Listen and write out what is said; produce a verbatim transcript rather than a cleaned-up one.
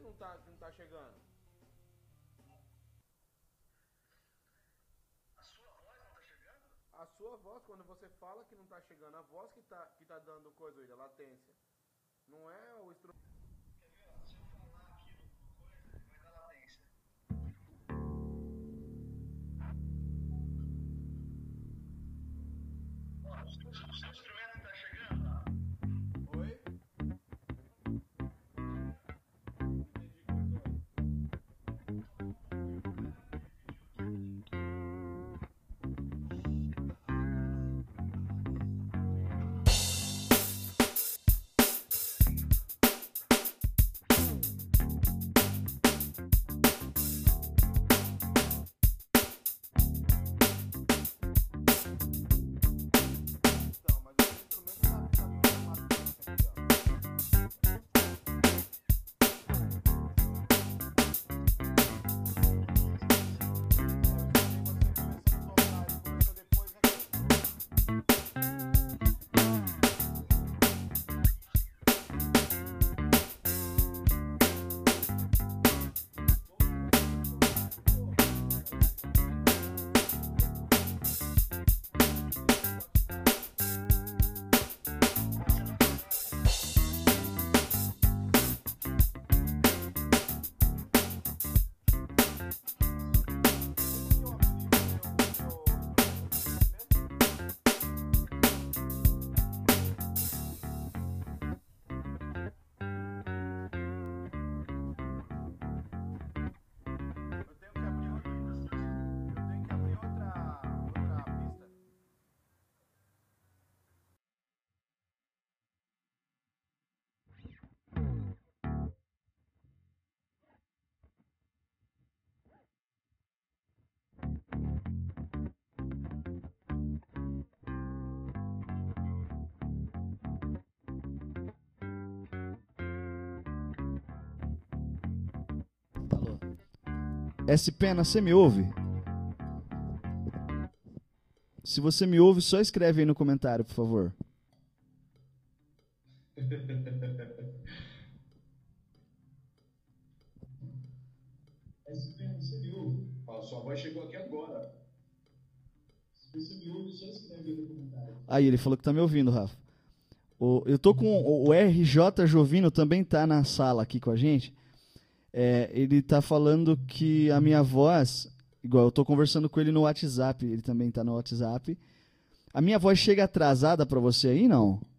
não tá, não tá chegando? A sua voz não tá chegando? A sua voz, quando você fala que não tá chegando, a voz que tá, que tá dando coisa, William, latência. Não é o instrumento. Quer ver, ó? Se eu falar aqui no coisa, vai dar latência. Ó, o seu, o seu instrumento tá chegando? Oi? Entendi, cortou. Então, mas o instrumento tá, tá dando latência aqui, ó. Eu tenho que abrir outra. Eu tenho que abrir outra, outra pista. Alô. S. Pena, você me ouve? Se você me ouve, só escreve aí no comentário, por favor. S P, você me ouve? Ó, sua voz chegou aqui agora. Se você me ouve, só escreve aí no comentário. Aí, ele falou que tá me ouvindo, Rafa. O- eu tô com o, o R J Jovino, também tá na sala aqui com a gente. É, ele tá falando que a minha voz, igual eu tô conversando com ele no WhatsApp, ele também tá no WhatsApp. A minha voz chega atrasada pra você aí, não?